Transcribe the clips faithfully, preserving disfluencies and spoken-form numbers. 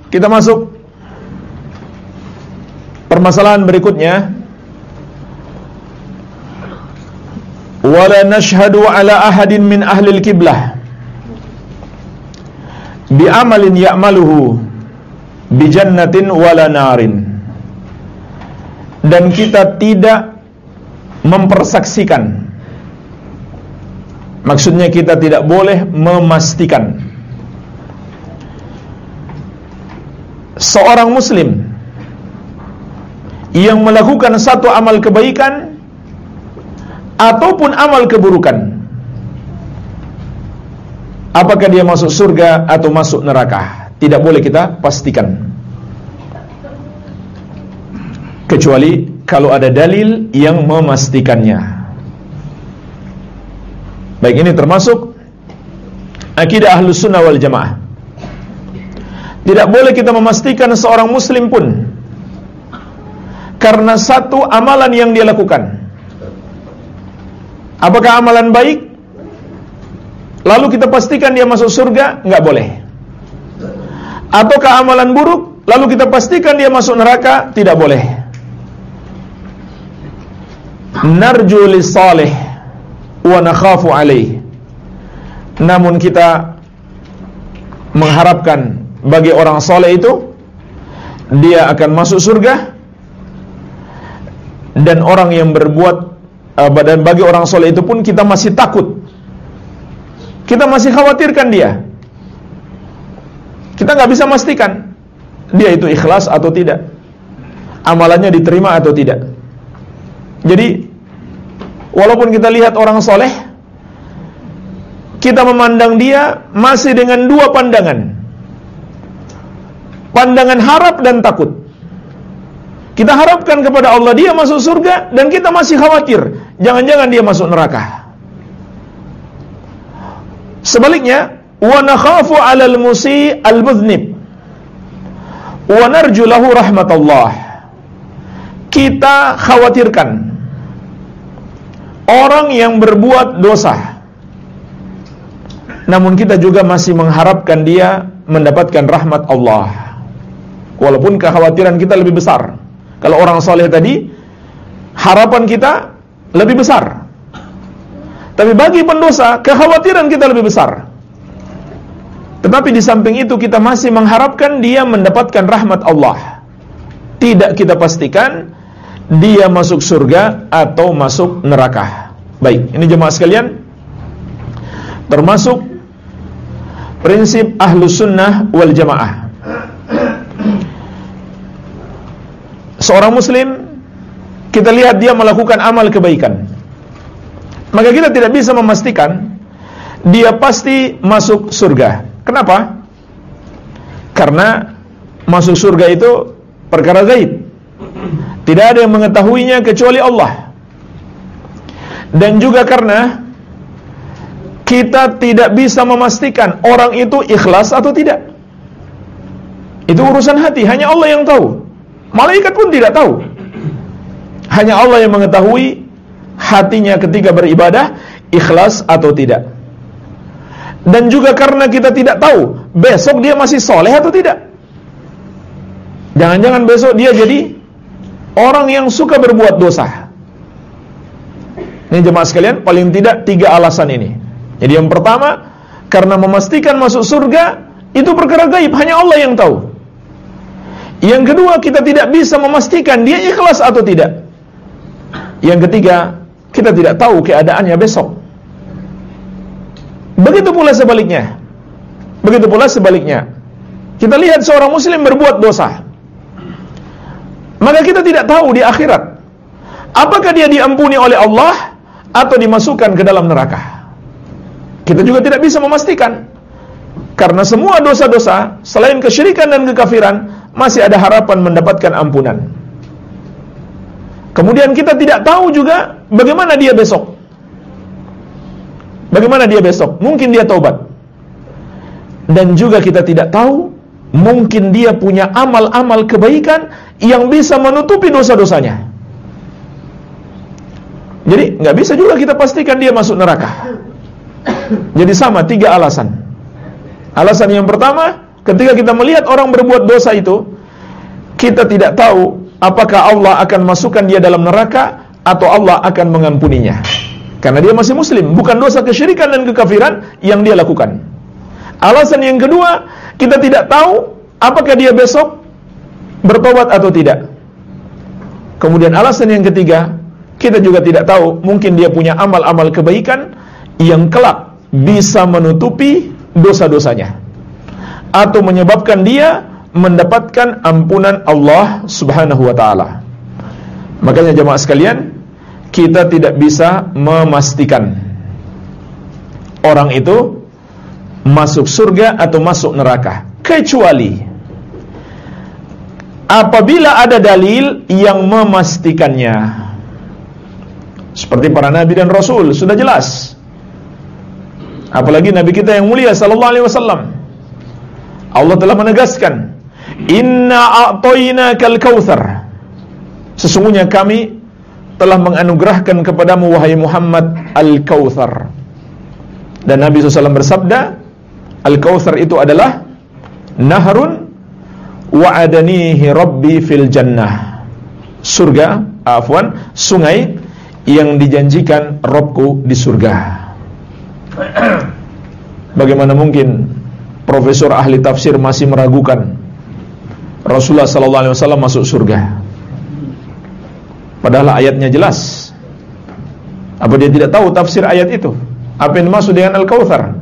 Kita masuk permasalahan berikutnya. Wala nashhadu ala ahadin min ahlil qiblah bi amalin ya'maluhu bi jannatin wala narin. Dan kita tidak mempersaksikan, maksudnya kita tidak boleh memastikan seorang muslim yang melakukan satu amal kebaikan ataupun amal keburukan, apakah dia masuk surga atau masuk neraka. Tidak boleh kita pastikan, kecuali kalau ada dalil yang memastikannya. Baik, ini termasuk akidah Ahlus Sunnah wal Jamaah. Tidak boleh kita memastikan seorang muslim pun karena satu amalan yang dia lakukan. Apakah amalan baik lalu kita pastikan dia masuk surga? Enggak boleh. Ataukah amalan buruk lalu kita pastikan dia masuk neraka? Tidak boleh. Narju lis-salih wa nakhafu alaih. Namun kita mengharapkan bagi orang saleh itu dia akan masuk surga, dan orang yang berbuat dan bagi orang soleh itu pun kita masih takut, kita masih khawatirkan dia. Kita nggak bisa memastikan dia itu ikhlas atau tidak, amalannya diterima atau tidak. Jadi walaupun kita lihat orang soleh, kita memandang dia masih dengan dua pandangan, pandangan harap dan takut. Kita harapkan kepada Allah dia masuk surga, dan kita masih khawatir jangan-jangan dia masuk neraka. Sebaliknya, wa nakhafu 'alal musi' al-mudhnib wa narju lahu rahmatullah. Kita khawatirkan orang yang berbuat dosa, namun kita juga masih mengharapkan dia mendapatkan rahmat Allah. Walaupun kekhawatiran kita lebih besar. Kalau orang soleh tadi, harapan kita lebih besar. Tapi bagi pendosa, kekhawatiran kita lebih besar. Tetapi di samping itu kita masih mengharapkan dia mendapatkan rahmat Allah. Tidak kita pastikan dia masuk surga atau masuk neraka. Baik, ini jemaah sekalian, termasuk prinsip Ahlus Sunnah wal Jamaah. Seorang muslim, kita lihat dia melakukan amal kebaikan, maka kita tidak bisa memastikan dia pasti masuk surga. Kenapa? Karena masuk surga itu perkara gaib. Tidak ada yang mengetahuinya kecuali Allah. Dan juga karena kita tidak bisa memastikan orang itu ikhlas atau tidak. Itu urusan hati, hanya Allah yang tahu. Malaikat pun tidak tahu. Hanya Allah yang mengetahui hatinya ketika beribadah ikhlas atau tidak. Dan juga karena kita tidak tahu besok dia masih soleh atau tidak. Jangan-jangan besok dia jadi orang yang suka berbuat dosa. Ini jemaah sekalian, paling tidak tiga alasan ini. Jadi yang pertama, karena memastikan masuk surga itu perkara gaib, hanya Allah yang tahu. Yang kedua, kita tidak bisa memastikan dia ikhlas atau tidak. Yang ketiga, kita tidak tahu keadaannya besok. Begitu pula sebaliknya. Begitu pula sebaliknya. Kita lihat seorang muslim berbuat dosa, maka kita tidak tahu di akhirat apakah dia diampuni oleh Allah atau dimasukkan ke dalam neraka. Kita juga tidak bisa memastikan, karena semua dosa-dosa selain kesyirikan dan kekafiran masih ada harapan mendapatkan ampunan. Kemudian kita tidak tahu juga bagaimana dia besok. Bagaimana dia besok? Mungkin dia taubat. Dan juga kita tidak tahu, mungkin dia punya amal-amal kebaikan yang bisa menutupi dosa-dosanya. Jadi nggak bisa juga kita pastikan dia masuk neraka. Jadi sama, tiga alasan. Alasan yang pertama, ketika kita melihat orang berbuat dosa itu, kita tidak tahu apakah Allah akan masukkan dia dalam neraka atau Allah akan mengampuninya. Karena dia masih muslim, bukan dosa kesyirikan dan kekafiran yang dia lakukan. Alasan yang kedua, kita tidak tahu apakah dia besok bertobat atau tidak. Kemudian alasan yang ketiga, kita juga tidak tahu, mungkin dia punya amal-amal kebaikan yang kelak bisa menutupi dosa-dosanya atau menyebabkan dia mendapatkan ampunan Allah Subhanahu wa taala. Makanya jemaah sekalian, kita tidak bisa memastikan orang itu masuk surga atau masuk neraka, kecuali apabila ada dalil yang memastikannya. Seperti para nabi dan rasul, sudah jelas. Apalagi nabi kita yang mulia sallallahu alaihi wasallam, Allah telah menegaskan, "Inna a'tainakal kautsar." Sesungguhnya kami telah menganugerahkan kepadamu wahai Muhammad al-kautsar. Dan Nabi shallallahu alaihi wasallam bersabda, al-kautsar itu adalah nahrun wa'adanihi rabbi fil jannah. Surga, afwan, sungai yang dijanjikan Rabbku di surga. Bagaimana mungkin profesor ahli tafsir masih meragukan Rasulullah sallallahu alaihi wasallam masuk surga? Padahal ayatnya jelas. Apa dia tidak tahu tafsir ayat itu? Apa yang dimaksud dengan Al-Kautsar?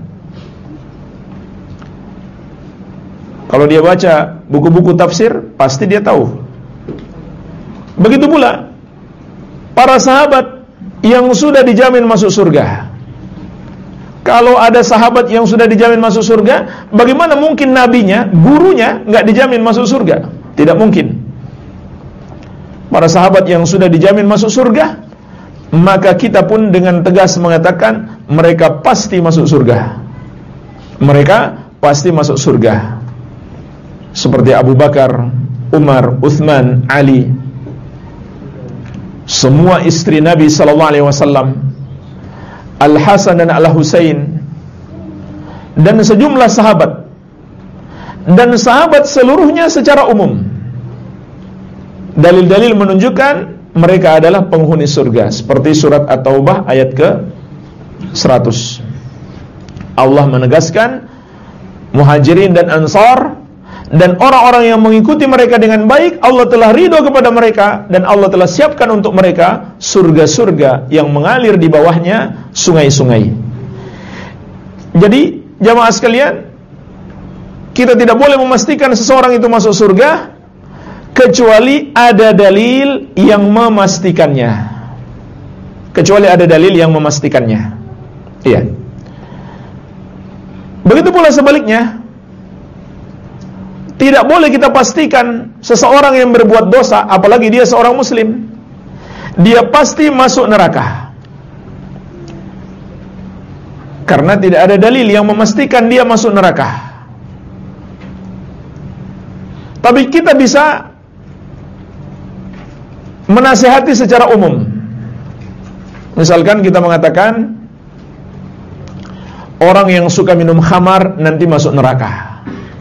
Kalau dia baca buku-buku tafsir, pasti dia tahu. Begitu pula para sahabat yang sudah dijamin masuk surga. Kalau ada sahabat yang sudah dijamin masuk surga, bagaimana mungkin nabinya, gurunya nggak dijamin masuk surga? Tidak mungkin. Para sahabat yang sudah dijamin masuk surga, maka kita pun dengan tegas mengatakan mereka pasti masuk surga. Mereka pasti masuk surga. Seperti Abu Bakar, Umar, Uthman, Ali. Semua istri Nabi sallallahu alaihi wasallam, Al-Hasan dan Al-Husain, dan sejumlah sahabat, dan sahabat seluruhnya secara umum. Dalil-dalil menunjukkan mereka adalah penghuni surga, seperti surat At-Taubah ayat ke seratus. Allah menegaskan Muhajirin dan Ansar dan orang-orang yang mengikuti mereka dengan baik, Allah telah ridho kepada mereka dan Allah telah siapkan untuk mereka surga-surga yang mengalir di bawahnya sungai-sungai. Jadi jamaah sekalian, kita tidak boleh memastikan seseorang itu masuk surga kecuali ada dalil yang memastikannya. Kecuali ada dalil yang memastikannya. Iya. Begitu pula sebaliknya, tidak boleh kita pastikan seseorang yang berbuat dosa, apalagi dia seorang muslim, dia pasti masuk neraka, karena tidak ada dalil yang memastikan dia masuk neraka. Tapi kita bisa menasihati secara umum. Misalkan kita mengatakan orang yang suka minum khamar nanti masuk neraka.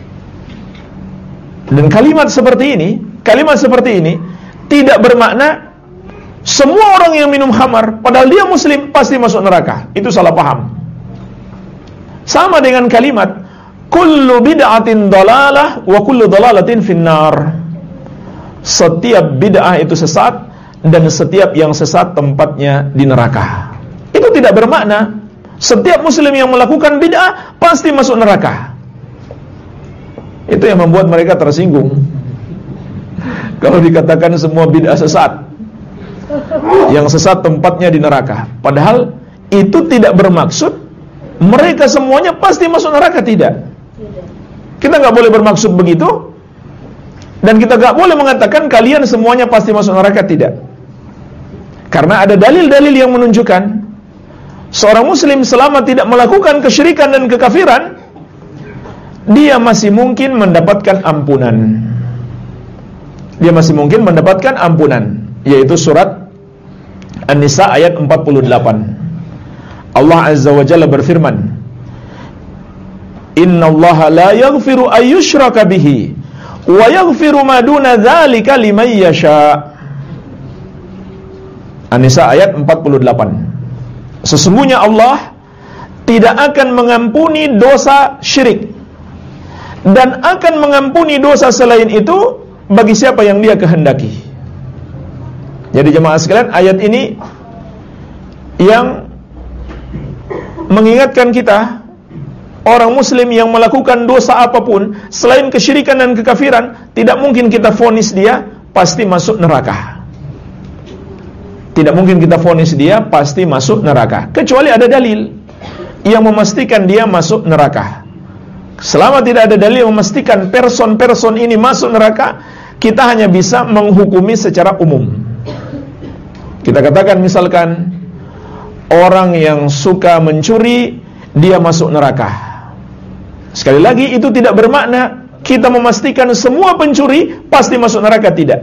Dan kalimat seperti ini, kalimat seperti ini tidak bermakna semua orang yang minum khamar padahal dia muslim pasti masuk neraka. Itu salah paham. Sama dengan kalimat kullu bid'atin dalalah wa kullu dalalatin finnar. Setiap bid'ah itu sesat dan setiap yang sesat tempatnya di neraka. Itu tidak bermakna setiap muslim yang melakukan bid'ah pasti masuk neraka. Itu yang membuat mereka tersinggung kalau dikatakan semua bid'ah sesat, yang sesat tempatnya di neraka. Padahal itu tidak bermaksud mereka semuanya pasti masuk neraka, tidak. Kita gak boleh bermaksud begitu. Dan kita gak boleh mengatakan kalian semuanya pasti masuk neraka, tidak. Karena ada dalil-dalil yang menunjukkan seorang muslim selama tidak melakukan kesyirikan dan kekafiran, dia masih mungkin mendapatkan ampunan. Dia masih mungkin mendapatkan ampunan, yaitu surat An-Nisa ayat empat puluh delapan. Allah Azza wa Jalla berfirman, Innallaha la yaghfiru ayyushraka bihi wa yaghfiru ma duna dzalika liman yasha. An-Nisa ayat empat puluh delapan. Sesungguhnya Allah tidak akan mengampuni dosa syirik dan akan mengampuni dosa selain itu bagi siapa yang Dia kehendaki. Jadi jemaah sekalian, ayat ini yang mengingatkan kita, orang muslim yang melakukan dosa apapun selain kesyirikan dan kekafiran, tidak mungkin kita vonis dia pasti masuk neraka. Tidak mungkin kita vonis dia pasti masuk neraka, kecuali ada dalil yang memastikan dia masuk neraka. Selama tidak ada dalil yang memastikan person-person ini masuk neraka, kita hanya bisa menghukumi secara umum. Kita katakan misalkan orang yang suka mencuri, dia masuk neraka. Sekali lagi, itu tidak bermakna kita memastikan semua pencuri pasti masuk neraka, tidak.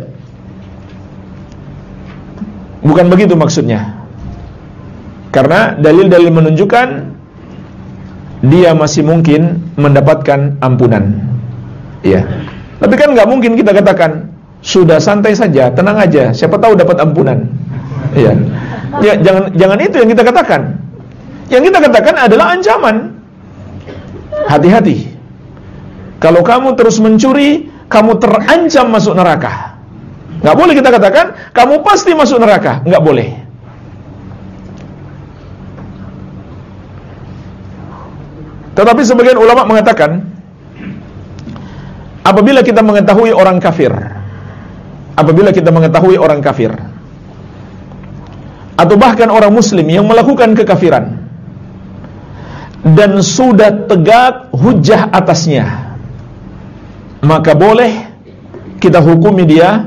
Bukan begitu maksudnya. Karena dalil-dalil menunjukkan dia masih mungkin mendapatkan ampunan. Iya. Tapi kan nggak mungkin kita katakan sudah santai saja, tenang aja, siapa tahu dapat ampunan. Iya. Ya, jangan jangan itu yang kita katakan. Yang kita katakan adalah ancaman. Hati-hati. Kalau kamu terus mencuri, kamu terancam masuk neraka. Nggak boleh kita katakan kamu pasti masuk neraka. Nggak boleh. Tetapi sebagian ulama mengatakan, apabila kita mengetahui orang kafir, apabila kita mengetahui orang kafir, atau bahkan orang muslim yang melakukan kekafiran, dan sudah tegak hujjah atasnya, maka boleh kita hukumi dia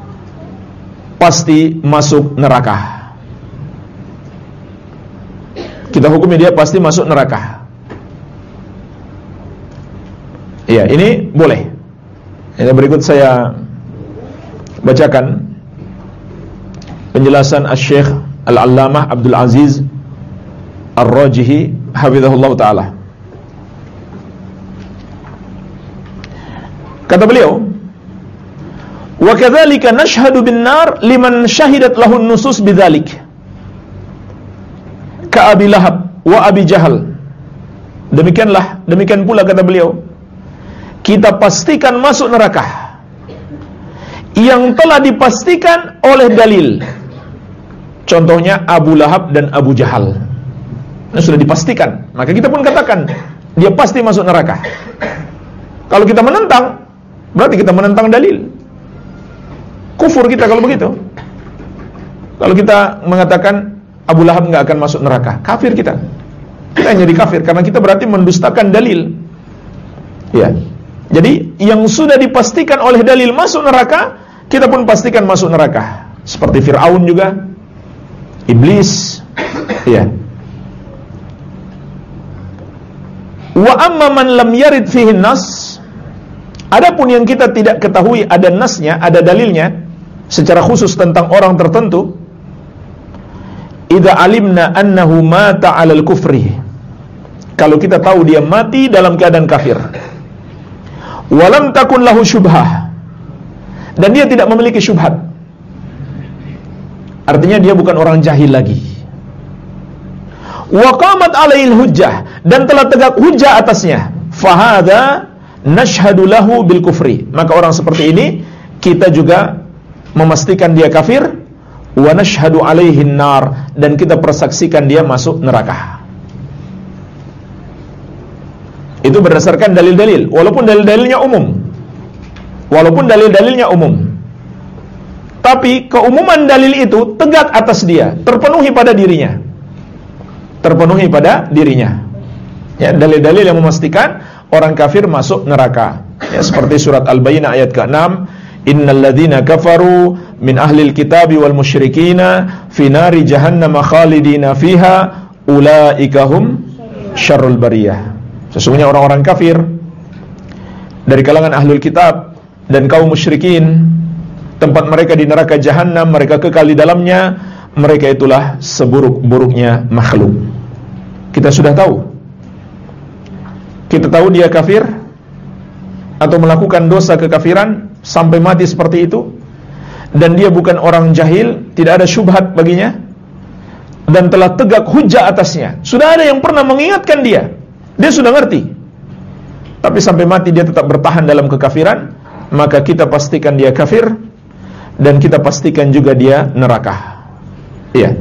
pasti masuk neraka. Kita hukumi dia pasti masuk neraka. Iya, ini boleh. Ini berikut saya bacakan penjelasan Asy-Syaikh Al-Allamah Abdul Aziz Ar-Rajihi hafizahullah ta'ala. Kata beliau, wa kadzalika nashhadu bin nar liman syahidat lahu nusus bidzalik, ka Abi Lahab wa Abi Jahal. Demikianlah, demikian pula kata beliau, kita pastikan masuk neraka yang telah dipastikan oleh dalil. Contohnya Abu Lahab dan Abu Jahal. Nah, sudah dipastikan, maka kita pun katakan dia pasti masuk neraka. Kalau kita menentang, berarti kita menentang dalil. Kufur kita kalau begitu. Kalau kita mengatakan Abu Lahab nggak akan masuk neraka, kafir kita. Kita jadi kafir karena kita berarti mendustakan dalil. Ya. Jadi yang sudah dipastikan oleh dalil masuk neraka, kita pun pastikan masuk neraka. Seperti Fir'aun juga, iblis. Ya. Wa amma man lam yarid fihi nas, adapun yang kita tidak ketahui ada nasnya, ada dalilnya secara khusus tentang orang tertentu, idza alimna annahu mata 'alal kufri, kalau kita tahu dia mati dalam keadaan kafir, walam takun lahu syubhah, dan dia tidak memiliki syubhat, artinya dia bukan orang jahil lagi, wa qamat 'alaihil hujjah, dan telah tegak hujjah atasnya, fahadha nashhadu lahu bil kufri, maka orang seperti ini kita juga memastikan dia kafir, wa nashhadu 'alaihin nar, dan kita persaksikan dia masuk neraka. Itu berdasarkan dalil-dalil, walaupun dalil-dalilnya umum. Walaupun dalil-dalilnya umum. Tapi keumuman dalil itu tegak atas dia, terpenuhi pada dirinya. Terpenuhi pada dirinya. Ya, dalil-dalil yang memastikan orang kafir masuk neraka. Ya, seperti surat Al-Bayyinah ayat keenam, innal ladzina kafaru min ahlil kitabi wal musyrikina fi nari jahannam khalidina fiha ulaika hum syarrul bariyah. Sesungguhnya orang-orang kafir dari kalangan ahlul kitab dan kaum musyrikin, tempat mereka di neraka jahannam, mereka kekal di dalamnya, mereka itulah seburuk-buruknya makhluk. Kita sudah tahu kita tahu dia kafir atau melakukan dosa kekafiran sampai mati seperti itu, dan dia bukan orang jahil, tidak ada syubhat baginya, dan telah tegak hujjah atasnya. Sudah ada yang pernah mengingatkan dia, dia sudah ngerti, tapi sampai mati dia tetap bertahan dalam kekafiran, maka kita pastikan dia kafir, dan kita pastikan juga dia neraka. Iya.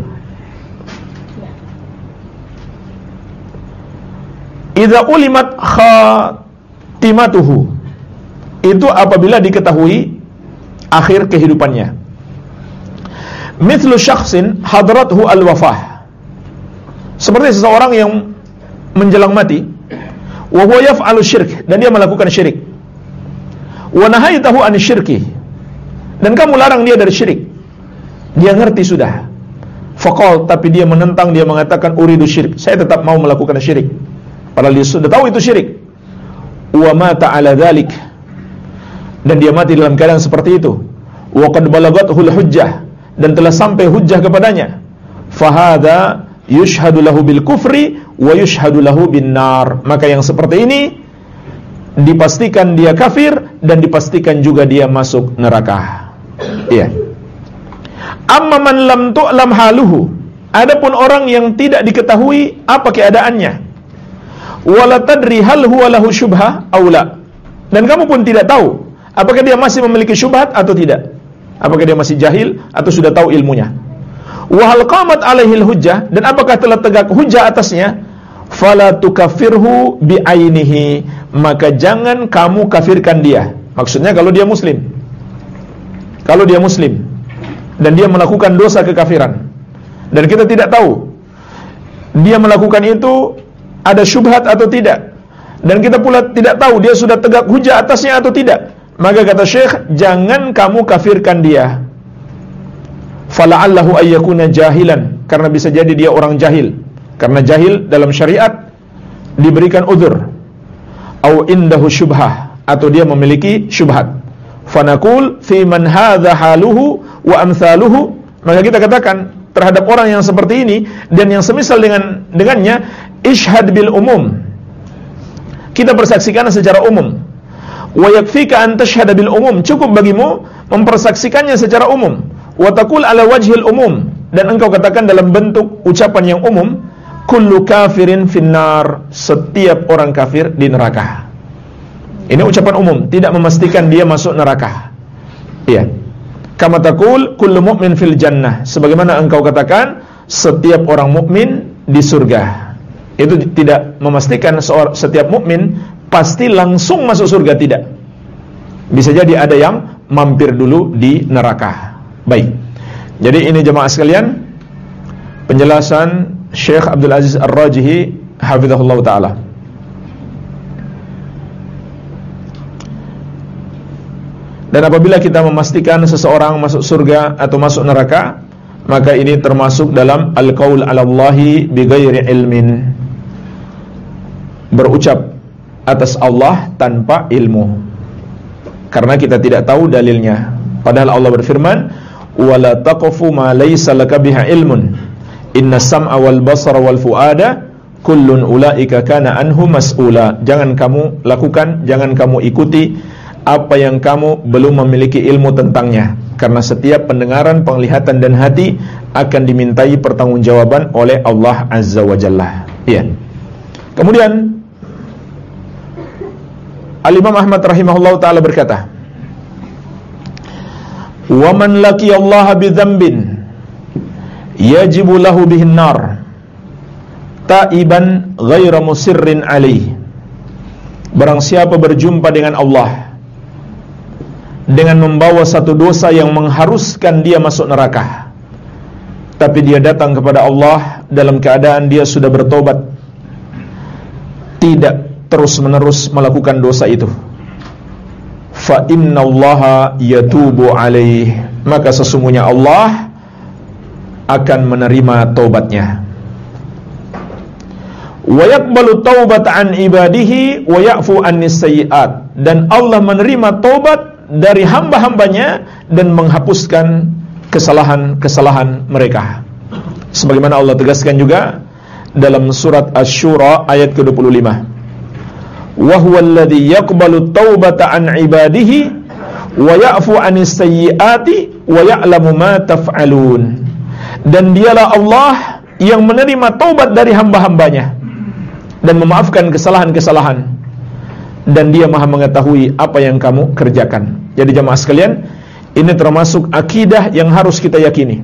Idza ulimat khatimatuhu, itu apabila diketahui akhir kehidupannya. Mithlu syakhsin hadrathu al-wafah, seperti seseorang yang menjelang mati, wa huwa yaf'alu syirk, dan dia melakukan syirik. Wa nahaitahu an syirki, dan kamu larang dia dari syirik. Dia ngerti sudah. Faqal, tapi dia menentang, dia mengatakan uridu syirik, saya tetap mau melakukan syirik. Padahal dia sudah tahu itu syirik. Wa mata ala dzalik, dan dia mati dalam keadaan seperti itu. Wa qad balagathul hujjah, dan telah sampai hujjah kepadanya. Fahadha yushhadu lahu bil kufri wa yushhadu lahu bin nar, maka yang seperti ini dipastikan dia kafir dan dipastikan juga dia masuk neraka. Iya. Amma man lam tu'lam haluhu, adapun orang yang tidak diketahui apa keadaannya, wala tadri hal huwa lahu syubhah aw la, dan kamu pun tidak tahu apakah dia masih memiliki syubhat atau tidak, apakah dia masih jahil atau sudah tahu ilmunya. Wa hal qamat alaihil hujjah, dan apakah telah tegak hujjah atasnya, fala tukaffirhu bi'ainihi, maka jangan kamu kafirkan dia. Maksudnya kalau dia muslim, kalau dia muslim dan dia melakukan dosa kekafiran, dan kita tidak tahu dia melakukan itu ada syubhat atau tidak, dan kita pula tidak tahu dia sudah tegak hujjah atasnya atau tidak, maka kata Syekh, jangan kamu kafirkan dia. Fala'allahu ayyakuna jahilan, karena bisa jadi dia orang jahil, karena jahil dalam syariat diberikan uzur. Au indahu syubhah, atau dia memiliki syubhat. Fanaqul fi man hadza haluhu wa amsaluhu, maka kita katakan terhadap orang yang seperti ini dan yang semisal dengan dengannya, ishhad bil umum, kita bersaksikan secara umum. Wa yakfika an tashhada bil umum, cukup bagimu mempersaksikannya secara umum. Wa taqul ala wajhil umum, dan engkau katakan dalam bentuk ucapan yang umum, kullu kafirin finnar, setiap orang kafir di neraka. Ini ucapan umum, tidak memastikan dia masuk neraka. Iya. Kama taqul kullu mu'min fil jannah, sebagaimana engkau katakan setiap orang mukmin di surga. Itu tidak memastikan seorang, setiap mukmin pasti langsung masuk surga, tidak. Bisa jadi ada yang mampir dulu di neraka. Baik. Jadi ini jemaah sekalian, penjelasan Syekh Abdul Aziz Ar-Rajihi hafizahullah taala. Dan apabila kita memastikan seseorang masuk surga atau masuk neraka, maka ini termasuk dalam al-qaul 'ala Allahi bighairi ilmin, berucap atas Allah tanpa ilmu, karena kita tidak tahu dalilnya. Padahal Allah berfirman, wala taqfu ma laysa laka biha ilmun, inna sam'a wal basara wal fuada kullun ulaika kana anhu mas'ula. Jangan kamu lakukan, jangan kamu ikuti apa yang kamu belum memiliki ilmu tentangnya, karena setiap pendengaran, penglihatan dan hati akan dimintai pertanggungjawaban oleh Allah Azza wa Jalla. Iya. Kemudian Al-Imam Ahmad rahimahullah ta'ala berkata, wa man laqiyallaha bidzambin yajibu lahu bihin nar taiban ghaira musirrin alaih, barang siapa berjumpa dengan Allah dengan membawa satu dosa yang mengharuskan dia masuk neraka, tapi dia datang kepada Allah dalam keadaan dia sudah bertobat, tidak terus-menerus melakukan dosa itu, fa innallaha yatubu alaih, maka sesungguhnya Allah akan menerima taubatnya. Wa yaqbalu taubata an ibadihi wa ya'fu annis sayyi'at, dan Allah menerima taubat dari hamba-hambanya dan menghapuskan kesalahan-kesalahan mereka, sebagaimana Allah tegaskan juga dalam surat Asy-Syura ayat ke dua puluh lima, wa huwal ladzi yaqbalu taubata an ibadihi wa ya'fu 'anis sayyiati wa ya'lamu ma taf'alun. Dan dialah Allah yang menerima taubat dari hamba-hambanya dan memaafkan kesalahan-kesalahan, dan dia maha mengetahui apa yang kamu kerjakan. Jadi jamaah sekalian, ini termasuk akidah yang harus kita yakini.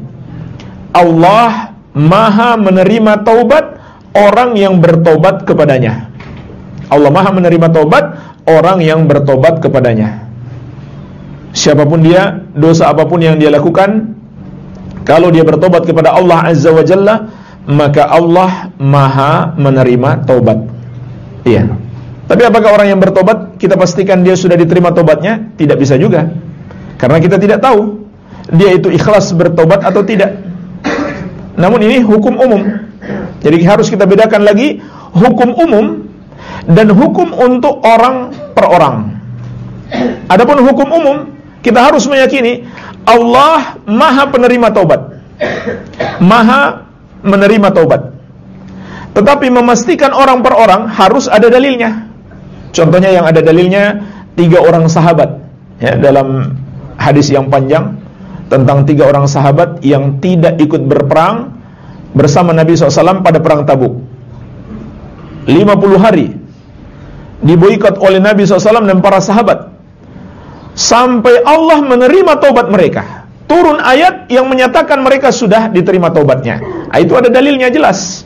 Allah maha menerima taubat orang yang bertobat kepadanya. Allah maha menerima taubat orang yang bertobat kepadanya. Siapapun dia, dosa apapun yang dia lakukan, kalau dia bertobat kepada Allah Azza wa Jalla, maka Allah maha menerima taubat. Iya. Tapi apakah orang yang bertobat kita pastikan dia sudah diterima taubatnya? Tidak bisa juga, karena kita tidak tahu dia itu ikhlas bertobat atau tidak. Namun ini hukum umum. Jadi harus kita bedakan lagi hukum umum dan hukum untuk orang per orang. Adapun hukum umum, kita harus meyakini Allah maha penerima taubat, maha menerima taubat. Tetapi memastikan orang per orang harus ada dalilnya. Contohnya yang ada dalilnya tiga orang sahabat, ya, dalam hadis yang panjang tentang tiga orang sahabat yang tidak ikut berperang bersama Nabi shallallahu alaihi wasallam pada perang Tabuk. lima puluh hari diboikot oleh Nabi shallallahu alaihi wasallam dan para sahabat, sampai Allah menerima taubat mereka. Turun ayat yang menyatakan mereka sudah diterima taubatnya. Nah, itu ada dalilnya jelas.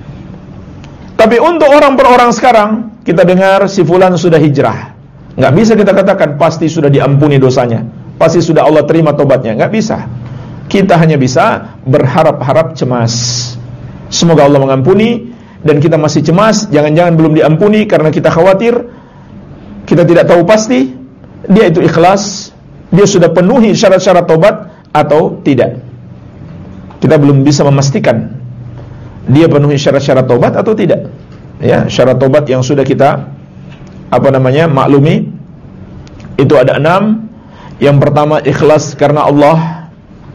Tapi untuk orang per orang sekarang, kita dengar si fulan sudah hijrah, nggak bisa kita katakan pasti sudah diampuni dosanya, pasti sudah Allah terima taubatnya. Nggak bisa. Kita hanya bisa berharap-harap cemas, semoga Allah mengampuni. Dan kita masih cemas, jangan-jangan belum diampuni karena kita khawatir, kita tidak tahu pasti dia itu ikhlas, dia sudah penuhi syarat-syarat taubat atau tidak. Kita belum bisa memastikan dia penuhi syarat-syarat taubat atau tidak. Ya, syarat taubat yang sudah kita apa namanya maklumi itu ada enam. Yang pertama ikhlas karena Allah.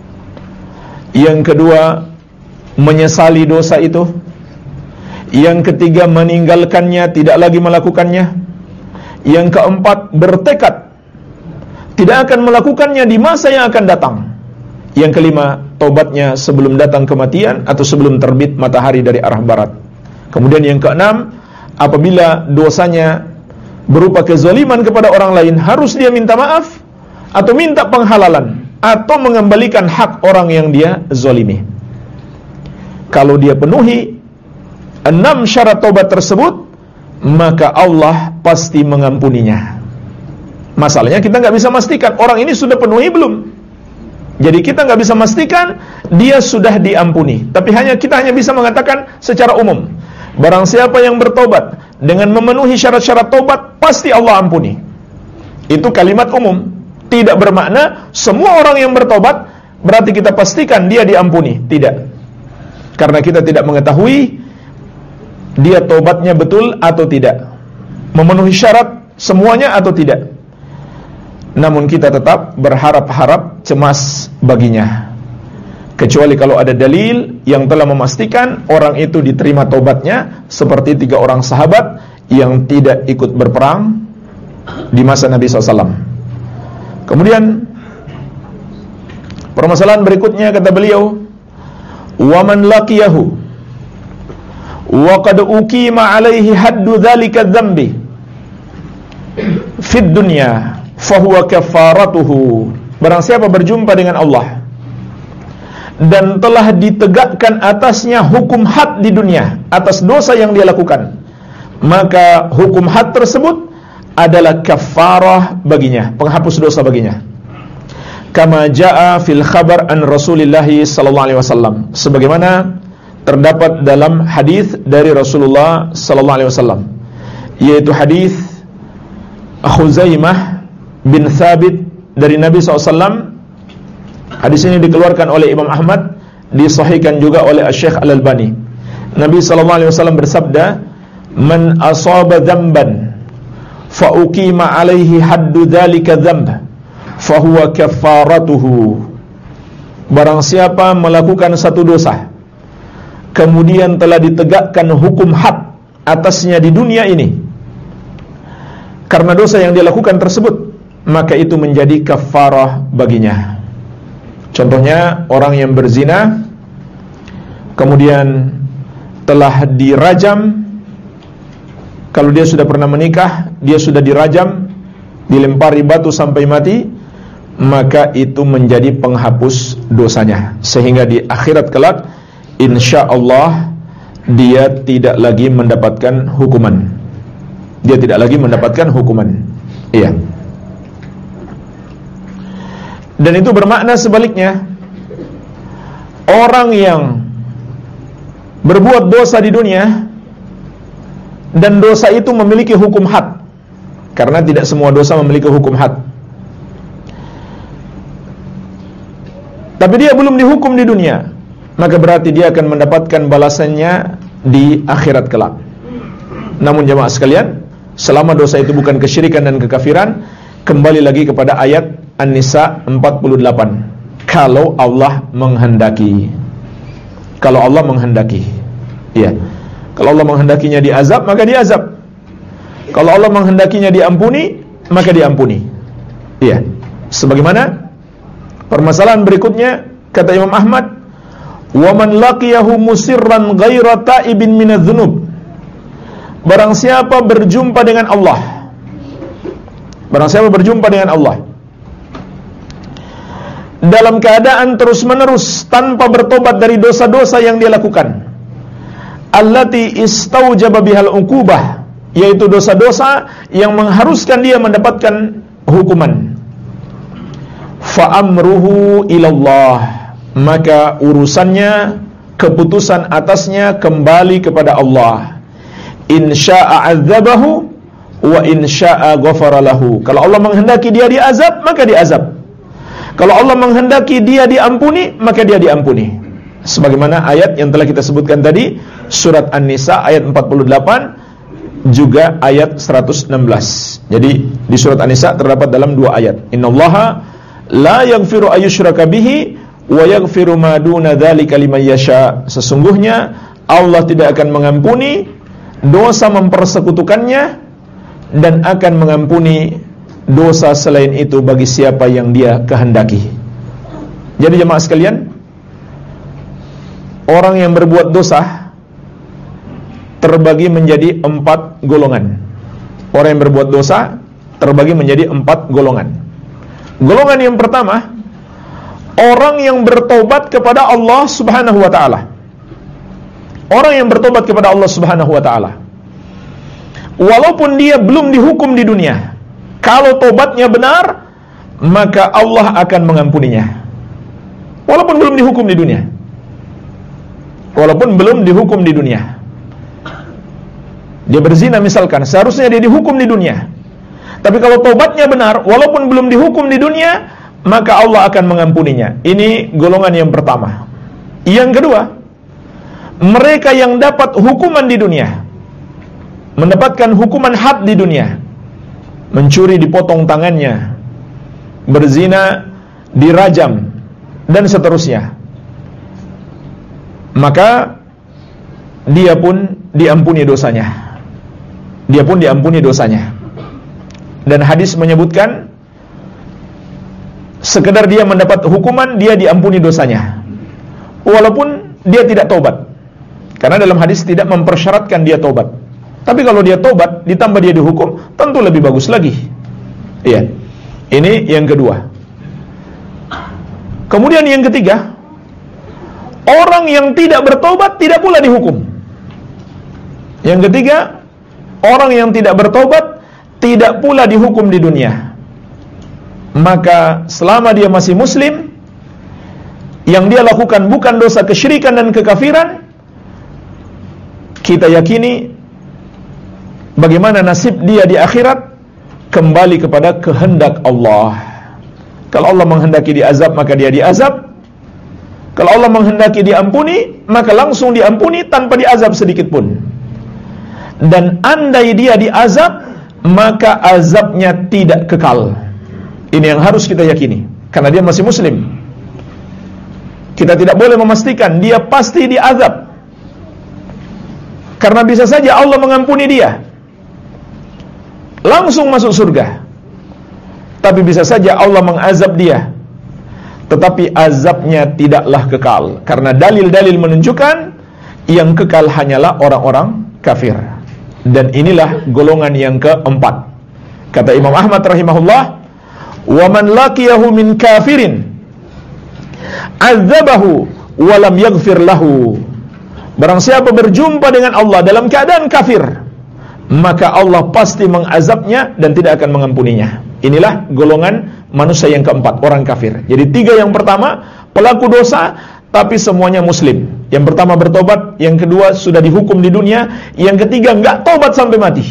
Yang kedua menyesali dosa itu. Yang ketiga meninggalkannya, tidak lagi melakukannya. Yang keempat bertekad tidak akan melakukannya di masa yang akan datang. Yang kelima, taubatnya sebelum datang kematian atau sebelum terbit matahari dari arah barat. Kemudian yang keenam, apabila dosanya berupa kezaliman kepada orang lain, harus dia minta maaf atau minta penghalalan atau mengembalikan hak orang yang dia zalimi. Kalau dia penuhi enam syarat taubat tersebut, maka Allah pasti mengampuninya. Masalahnya kita nggak bisa memastikan orang ini sudah penuhi belum. Jadi kita nggak bisa memastikan dia sudah diampuni. Tapi hanya kita hanya bisa mengatakan secara umum, barang siapa yang bertobat dengan memenuhi syarat-syarat taubat, pasti Allah ampuni. Itu kalimat umum, tidak bermakna semua orang yang bertobat berarti kita pastikan dia diampuni. Tidak. Karena kita tidak mengetahui dia tobatnya betul atau tidak, memenuhi syarat semuanya atau tidak. Namun kita tetap berharap-harap cemas baginya, kecuali kalau ada dalil yang telah memastikan orang itu diterima tobatnya, seperti tiga orang sahabat yang tidak ikut berperang di masa Nabi shallallahu alaihi wasallam. Kemudian permasalahan berikutnya, kata beliau, wa man laqiyahu wa qad uqima alaihi haddu dzalika dzambi fid dunya fahuwa kafaratuhu. Barang siapa berjumpa dengan Allah dan telah ditegakkan atasnya hukum had di dunia atas dosa yang dia lakukan, maka hukum had tersebut adalah kafarah baginya, penghapus dosa baginya. Kama jaa fil khabar an Rasulillah sallallahu alaihi wasallam, sebagaimana terdapat dalam hadis dari Rasulullah sallallahu alaihi wasallam, yaitu hadis Khuzaimah bin Thabit dari Nabi shallallahu alaihi wasallam. Hadis ini dikeluarkan oleh Imam Ahmad, disahihkan juga oleh Syekh Al-Albani. Nabi sallallahu alaihi wasallam bersabda, "Man asaba dzamban fa uqima alaihi haddu dzalika dzamb fa huwa kafaratuhu." Barang siapa melakukan satu dosa kemudian telah ditegakkan hukum had atasnya di dunia ini, karena dosa yang dia lakukan tersebut, maka itu menjadi kafarah baginya. Contohnya orang yang berzina kemudian telah dirajam. Kalau dia sudah pernah menikah, dia sudah dirajam, dilempari batu sampai mati, maka itu menjadi penghapus dosanya, sehingga di akhirat kelak insya Allah dia tidak lagi mendapatkan hukuman. Dia tidak lagi mendapatkan hukuman. Iya. Dan itu bermakna sebaliknya, orang yang berbuat dosa di dunia dan dosa itu memiliki hukum had, karena tidak semua dosa memiliki hukum had, tapi dia belum dihukum di dunia, maka berarti dia akan mendapatkan balasannya di akhirat kelak. Namun jemaah sekalian, selama dosa itu bukan kesyirikan dan kekafiran, kembali lagi kepada ayat An-Nisa empat puluh delapan. Kalau Allah menghendaki. Kalau Allah menghendaki. Iya. Kalau Allah menghendakinya diazab, maka diazab. Kalau Allah menghendakinya diampuni, maka diampuni. Iya. Sebagaimana permasalahan berikutnya, kata Imam Ahmad, "Wa man laqiyahu musirran ghaira ta'ibin minadz-dzunub." Barang siapa berjumpa dengan Allah, barang siapa berjumpa dengan Allah dalam keadaan terus-menerus tanpa bertobat dari dosa-dosa yang dia lakukan, allati istaujaba bihal uqubah, yaitu dosa-dosa yang mengharuskan dia mendapatkan hukuman, fa amruhu ilallah, maka urusannya, keputusan atasnya kembali kepada Allah. Insya'a azabahu wa insya'a ghafara lahu. Kalau Allah menghendaki dia diazab, maka diazab. Kalau Allah menghendaki dia diampuni, maka dia diampuni. Sebagaimana ayat yang telah kita sebutkan tadi, surat An-Nisa ayat empat puluh delapan, juga ayat seratus enam belas. Jadi di surat An-Nisa terdapat dalam dua ayat. Innallaha la yaghfiru ayyushraka bihi wa yaghfiru ma duna dzalika liman yasha. Sesungguhnya Allah tidak akan mengampuni dosa mempersekutukannya dan akan mengampuni dosa selain itu bagi siapa yang dia kehendaki. Jadi jemaah sekalian, orang yang berbuat dosa terbagi menjadi empat golongan. Orang yang berbuat dosa terbagi menjadi empat golongan. Golongan yang pertama, orang yang bertobat kepada Allah Subhanahu wa ta'ala. Orang yang bertobat kepada Allah Subhanahu wa ta'ala, walaupun dia belum dihukum di dunia, kalau tobatnya benar, maka Allah akan mengampuninya. Walaupun belum dihukum di dunia. Walaupun belum dihukum di dunia. Dia berzina misalkan, seharusnya dia dihukum di dunia. Tapi kalau tobatnya benar, walaupun belum dihukum di dunia, maka Allah akan mengampuninya. Ini golongan yang pertama. Yang kedua, mereka yang dapat hukuman di dunia, mendapatkan hukuman had di dunia, mencuri dipotong tangannya, berzina dirajam, dan seterusnya, maka dia pun diampuni dosanya. Dia pun diampuni dosanya. Dan hadis menyebutkan, sekedar dia mendapat hukuman, dia diampuni dosanya, walaupun dia tidak tobat. Karena dalam hadis tidak mempersyaratkan dia tobat. Tapi kalau dia tobat, ditambah dia dihukum, tentu lebih bagus lagi. Iya. Ini yang kedua. Kemudian yang ketiga, orang yang tidak bertobat tidak pula dihukum. Yang ketiga, orang yang tidak bertobat tidak pula dihukum di dunia. Maka selama dia masih muslim, yang dia lakukan bukan dosa kesyirikan dan kekafiran, kita yakini bagaimana nasib dia di akhirat kembali kepada kehendak Allah. Kalau Allah menghendaki diazab, maka dia diazab. Kalau Allah menghendaki diampuni, maka langsung diampuni tanpa diazab sedikit pun. Dan andai dia diazab, maka azabnya tidak kekal. Ini yang harus kita yakini, karena dia masih muslim. Kita tidak boleh memastikan dia pasti diazab, karena bisa saja Allah mengampuni dia. langsung masuk surga. Tapi bisa saja Allah mengazab dia, tetapi azabnya tidaklah kekal, karena dalil-dalil menunjukkan yang kekal hanyalah orang-orang kafir. Dan inilah golongan yang keempat. Kata Imam Ahmad rahimahullah, "Wa man laqiyahu min kafirin azabahu wa lam yaghfir lahu." Barang siapa berjumpa dengan Allah dalam keadaan kafir, maka Allah pasti mengazabnya dan tidak akan mengampuninya. Inilah golongan manusia yang keempat, orang kafir. Jadi tiga yang pertama, pelaku dosa tapi semuanya muslim. Yang pertama bertobat, yang kedua sudah dihukum di dunia, yang ketiga enggak tobat sampai mati.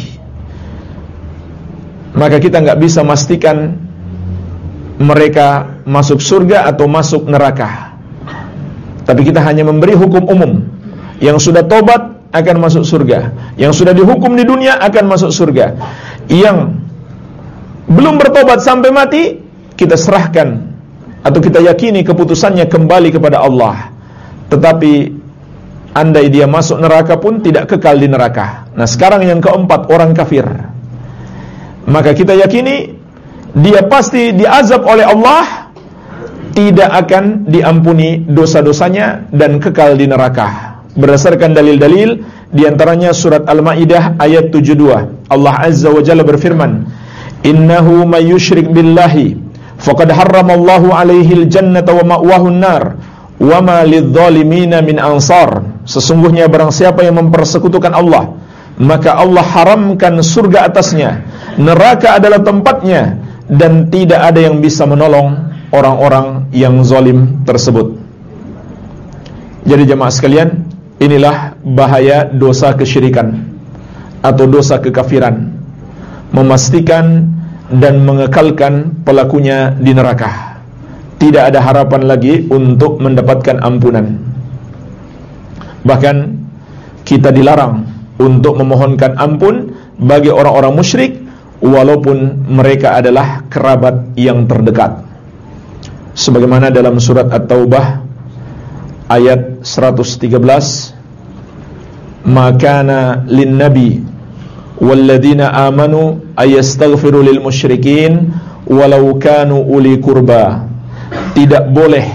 Maka kita enggak bisa memastikan mereka masuk surga atau masuk neraka. Tapi kita hanya memberi hukum umum. Yang sudah tobat akan masuk surga, yang sudah dihukum di dunia akan masuk surga. Yang belum bertobat sampai mati, kita serahkan atau kita yakini keputusannya kembali kepada Allah. Tetapi andai dia masuk neraka pun tidak kekal di neraka. Nah sekarang yang keempat, orang kafir. Maka kita yakini dia pasti diazab oleh Allah, tidak akan diampuni dosa-dosanya dan kekal di neraka. Berdasarkan dalil-dalil, diantaranya surat Al-Ma'idah ayat tujuh puluh dua. Allah Azza wa Jalla berfirman, "Innahu may yusyrik billahi faqad harramallahu alaihil jannata wa ma'wahu an-nar wa ma lidh-dhalimina min ansar." Sesungguhnya barang siapa yang mempersekutukan Allah, maka Allah haramkan surga atasnya, neraka adalah tempatnya, dan tidak ada yang bisa menolong orang-orang yang zalim tersebut. Jadi jemaah sekalian, inilah bahaya dosa kesyirikan atau dosa kekafiran, memastikan dan mengekalkan pelakunya di neraka. Tidak ada harapan lagi untuk mendapatkan ampunan. Bahkan kita dilarang untuk memohonkan ampun bagi orang-orang musyrik, walaupun mereka adalah kerabat yang terdekat. Sebagaimana dalam surat At-Taubah ayat seratus tiga belas, "Makana lin-nabi walladzina amanu ayastaghfiru lil musyrikin walau kanu uli qurba." Tidak boleh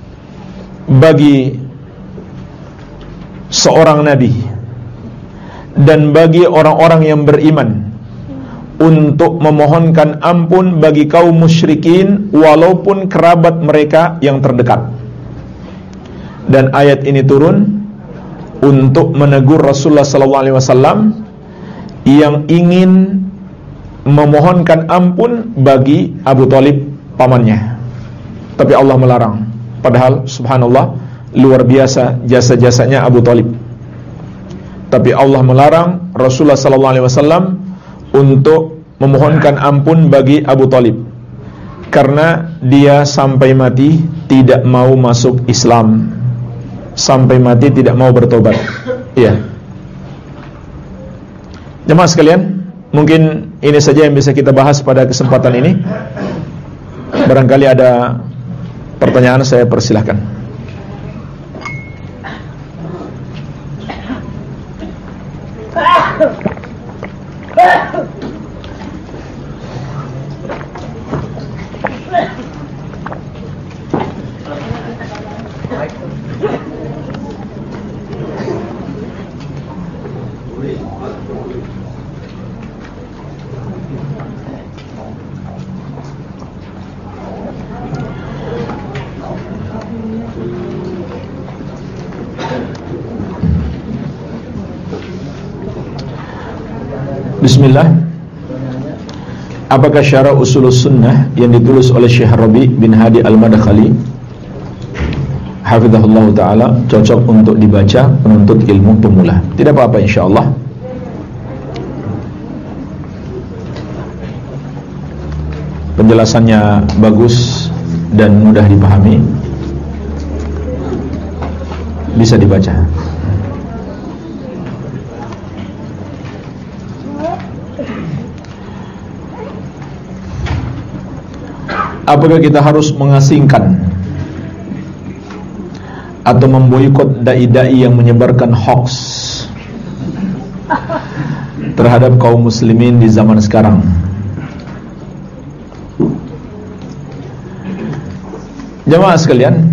bagi seorang nabi dan bagi orang-orang yang beriman untuk memohonkan ampun bagi kaum musyrikin walaupun kerabat mereka yang terdekat. Dan ayat ini turun untuk menegur Rasulullah sallallahu alaihi wasallam yang ingin memohonkan ampun bagi Abu Thalib pamannya. Tapi Allah melarang. Padahal subhanallah luar biasa jasa-jasanya Abu Thalib. Tapi Allah melarang Rasulullah sallallahu alaihi wasallam untuk memohonkan ampun bagi Abu Thalib, karena dia sampai mati tidak mau masuk Islam, sampai mati tidak mau bertobat. Iya. Jemaah sekalian, mungkin ini saja yang bisa kita bahas pada kesempatan ini. Barangkali ada pertanyaan, saya persilahkan. Bismillah. Apakah syarah usulus sunnah yang ditulis oleh Syekh Rabi bin Hadi Al-Madkhali hafizahullah ta'ala cocok untuk dibaca penuntut ilmu pemula? Tidak apa-apa insyaAllah. Penjelasannya bagus dan mudah dipahami, bisa dibaca. Apakah kita harus mengasingkan atau memboikot dai-dai yang menyebarkan hoax? terhadap kaum muslimin di zaman sekarang. Jemaah sekalian,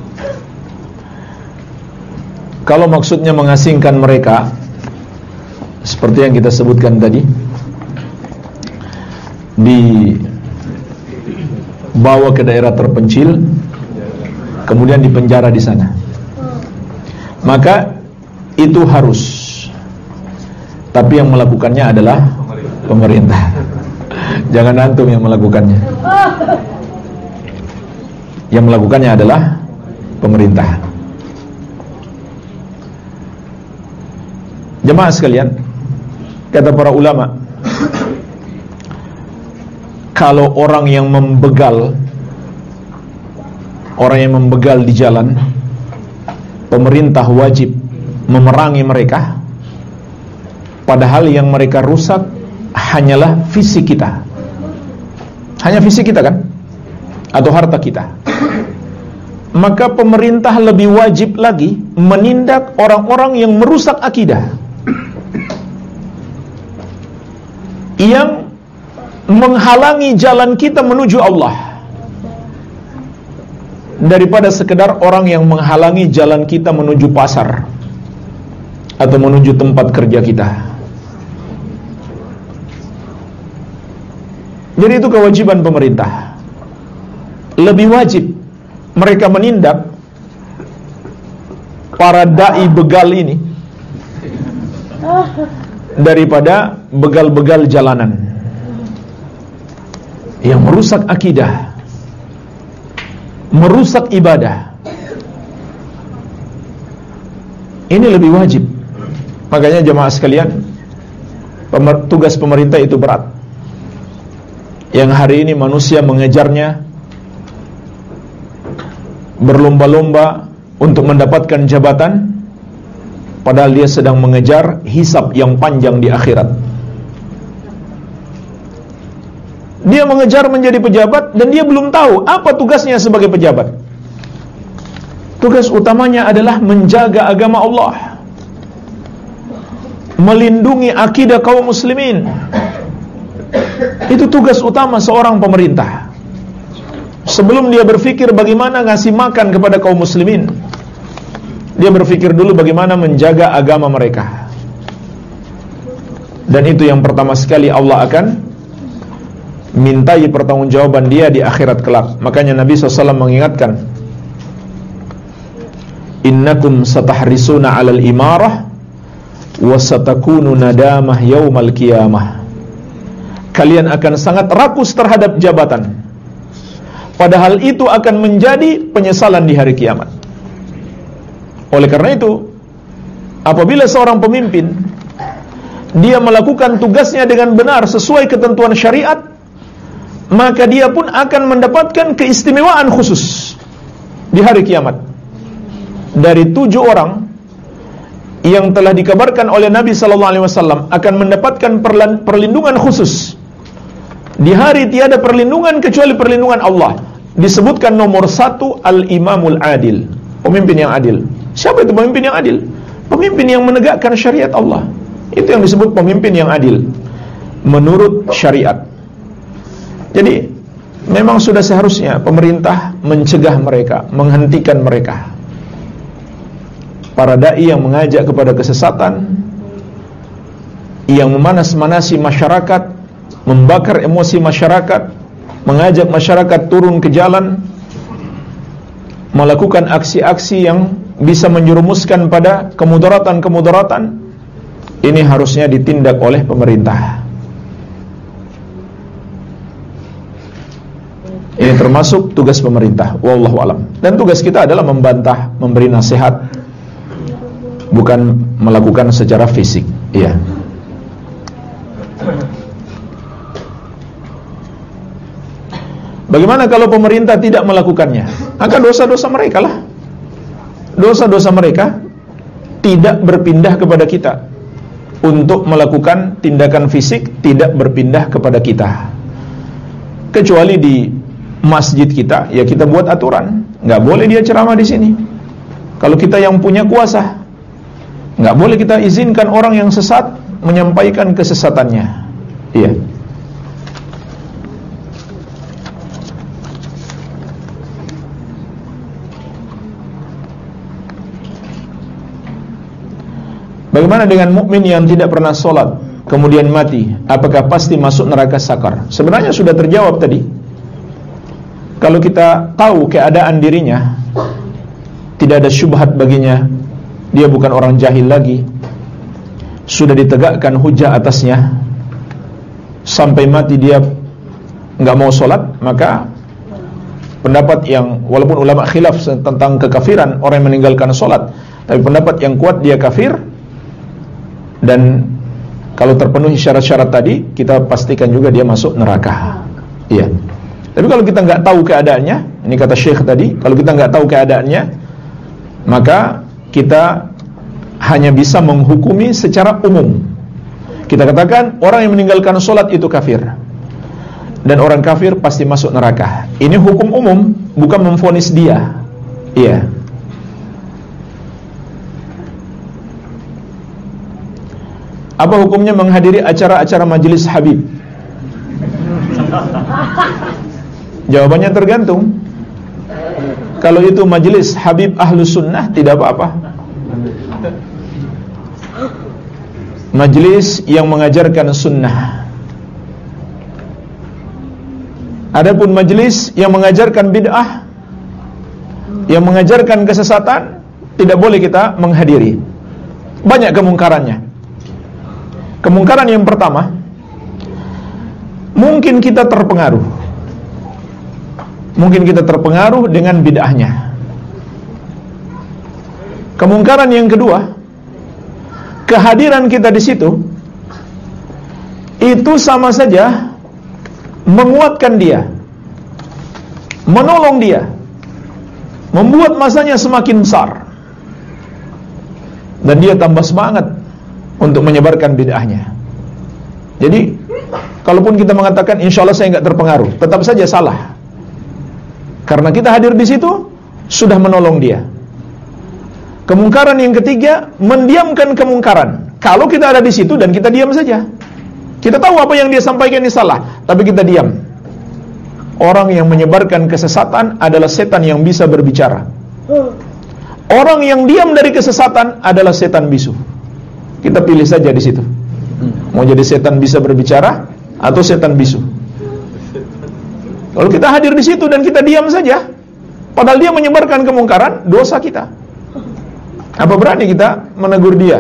kalau maksudnya mengasingkan mereka seperti yang kita sebutkan tadi, dibawa ke daerah terpencil, kemudian dipenjara di sana, maka itu harus. Tapi yang melakukannya adalah pemerintah. Jangan antum yang melakukannya. Yang melakukannya adalah pemerintah. Jemaah sekalian, kata para ulama, kalau orang yang membegal, orang yang membegal di jalan, pemerintah wajib memerangi mereka. Padahal yang mereka rusak hanyalah fisik kita, hanya fisik kita kan, atau harta kita. Maka pemerintah lebih wajib lagi menindak orang-orang yang merusak akidah, yang menghalangi jalan kita menuju Allah, daripada sekedar orang yang menghalangi jalan kita menuju pasar atau menuju tempat kerja kita. Jadi itu kewajiban pemerintah. Lebih wajib mereka menindak para dai begal ini daripada begal-begal jalanan yang merusak akidah, merusak ibadah. Ini lebih wajib. Makanya jemaah sekalian, tugas pemerintah itu berat. Yang hari ini manusia mengejarnya, berlomba-lomba untuk mendapatkan jabatan, padahal dia sedang mengejar hisab yang panjang di akhirat. Dia mengejar menjadi pejabat dan dia belum tahu apa tugasnya sebagai pejabat. Tugas utamanya adalah menjaga agama Allah, melindungi akidah kaum muslimin. Itu tugas utama seorang pemerintah. Sebelum dia berpikir bagaimana ngasih makan kepada kaum muslimin, dia berpikir dulu bagaimana menjaga agama mereka. Dan itu yang pertama sekali Allah akan mintai pertanggungjawaban dia di akhirat kelak. Makanya Nabi shallallahu alaihi wasallam mengingatkan, innakum satahrisuna alal imarah wa satakunu nadamah yaumal qiyamah. Kalian akan sangat rakus terhadap jabatan, padahal itu akan menjadi penyesalan di hari kiamat. Oleh karena itu, apabila seorang pemimpin dia melakukan tugasnya dengan benar sesuai ketentuan syariat, maka dia pun akan mendapatkan keistimewaan khusus di hari kiamat. Dari tujuh orang yang telah dikabarkan oleh Nabi sallallahu alaihi wasallam akan mendapatkan perlindungan khusus di hari tiada perlindungan kecuali perlindungan Allah, disebutkan nomor satu al-imamul adil, pemimpin yang adil. Siapa itu pemimpin yang adil? Pemimpin yang menegakkan syariat Allah. Itu yang disebut pemimpin yang adil menurut syariat. Jadi memang sudah seharusnya pemerintah mencegah mereka, menghentikan mereka, para dai yang mengajak kepada kesesatan, yang memanas-manasi masyarakat, membakar emosi masyarakat, mengajak masyarakat turun ke jalan, melakukan aksi-aksi yang bisa menjerumuskan pada kemudaratan-kemudaratan. Ini harusnya ditindak oleh pemerintah. Ini termasuk tugas pemerintah, wallahu alam. Dan tugas kita adalah membantah, memberi nasihat, bukan melakukan secara fisik. Iya. Bagaimana kalau pemerintah tidak melakukannya? Maka dosa-dosa mereka lah. Dosa-dosa mereka tidak berpindah kepada kita. Untuk melakukan tindakan fisik tidak berpindah kepada kita. Kecuali di masjid kita, ya kita buat aturan, nggak boleh dia ceramah di sini. Kalau kita yang punya kuasa, nggak boleh kita izinkan orang yang sesat menyampaikan kesesatannya. Iya. Bagaimana dengan mukmin yang tidak pernah sholat kemudian mati? Apakah pasti masuk neraka sakar? Sebenarnya sudah terjawab tadi. Kalau kita tahu keadaan dirinya, tidak ada syubhat baginya, dia bukan orang jahil lagi, sudah ditegakkan hujah atasnya, sampai mati dia nggak mau sholat, maka pendapat yang, walaupun ulama khilaf tentang kekafiran orang yang meninggalkan sholat, tapi pendapat yang kuat dia kafir. Dan kalau terpenuhi syarat-syarat tadi, kita pastikan juga dia masuk neraka. Iya. Tapi kalau kita nggak tahu keadaannya, ini kata Syekh tadi, kalau kita nggak tahu keadaannya, maka kita hanya bisa menghukumi secara umum. Kita katakan orang yang meninggalkan sholat itu kafir, dan orang kafir pasti masuk neraka. Ini hukum umum, bukan memvonis dia. Iya. Apa hukumnya menghadiri acara-acara majelis Habib? Jawabannya tergantung. Kalau itu majelis Habib Ahlus Sunnah, tidak apa-apa. Majelis yang mengajarkan sunnah. Adapun majelis yang mengajarkan bid'ah, yang mengajarkan kesesatan, tidak boleh kita menghadiri. Banyak kemungkarannya. Kemungkaran yang pertama, mungkin kita terpengaruh Mungkin kita terpengaruh dengan bid'ahnya. Kemungkaran yang kedua, kehadiran kita di situ itu sama saja menguatkan dia, menolong dia, membuat masanya semakin besar, dan dia tambah semangat untuk menyebarkan bid'ahnya. Jadi, kalaupun kita mengatakan insya Allah saya nggak terpengaruh, tetap saja salah. Karena kita hadir di situ sudah menolong dia. Kemungkaran yang ketiga, mendiamkan kemungkaran. Kalau kita ada di situ dan kita diam saja, kita tahu apa yang dia sampaikan ini salah, tapi kita diam. Orang yang menyebarkan kesesatan adalah setan yang bisa berbicara. Orang yang diam dari kesesatan adalah setan bisu. Kita pilih saja di situ. Mau jadi setan bisa berbicara atau setan bisu. Kalau kita hadir di situ dan kita diam saja, padahal dia menyebarkan kemungkaran, dosa kita. Apa berani kita menegur dia?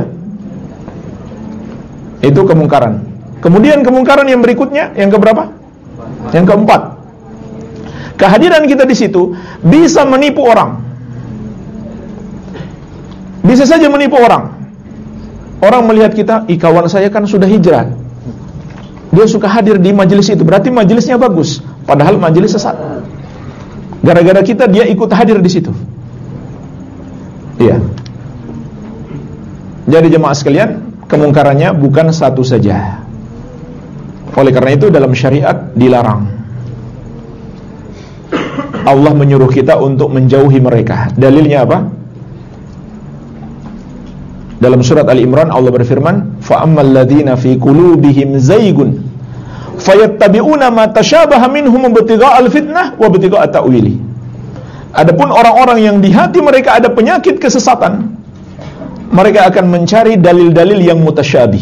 Itu kemungkaran. Kemudian kemungkaran yang berikutnya, yang keberapa? Yang keempat. Kehadiran kita di situ bisa menipu orang. Bisa saja menipu orang. Orang melihat kita, ih kawan saya kan sudah hijrah, dia suka hadir di majelis itu, berarti majelisnya bagus, padahal majelis sesat. Gara-gara kita dia ikut hadir di situ. Iya. Jadi jemaah sekalian, kemungkarannya bukan satu saja. Oleh karena itu dalam syariat dilarang. Allah menyuruh kita untuk menjauhi mereka. Dalilnya apa? Dalam surat Ali Imran Allah berfirman, "Fa'ammal ladzina fi qulubihim zaygun fayattabi'una ma tashabaha minhum ibtigha'al fitnah wa ibtigha'a ta'wili." Adapun orang-orang yang di hati mereka ada penyakit kesesatan, mereka akan mencari dalil-dalil yang mutasyabih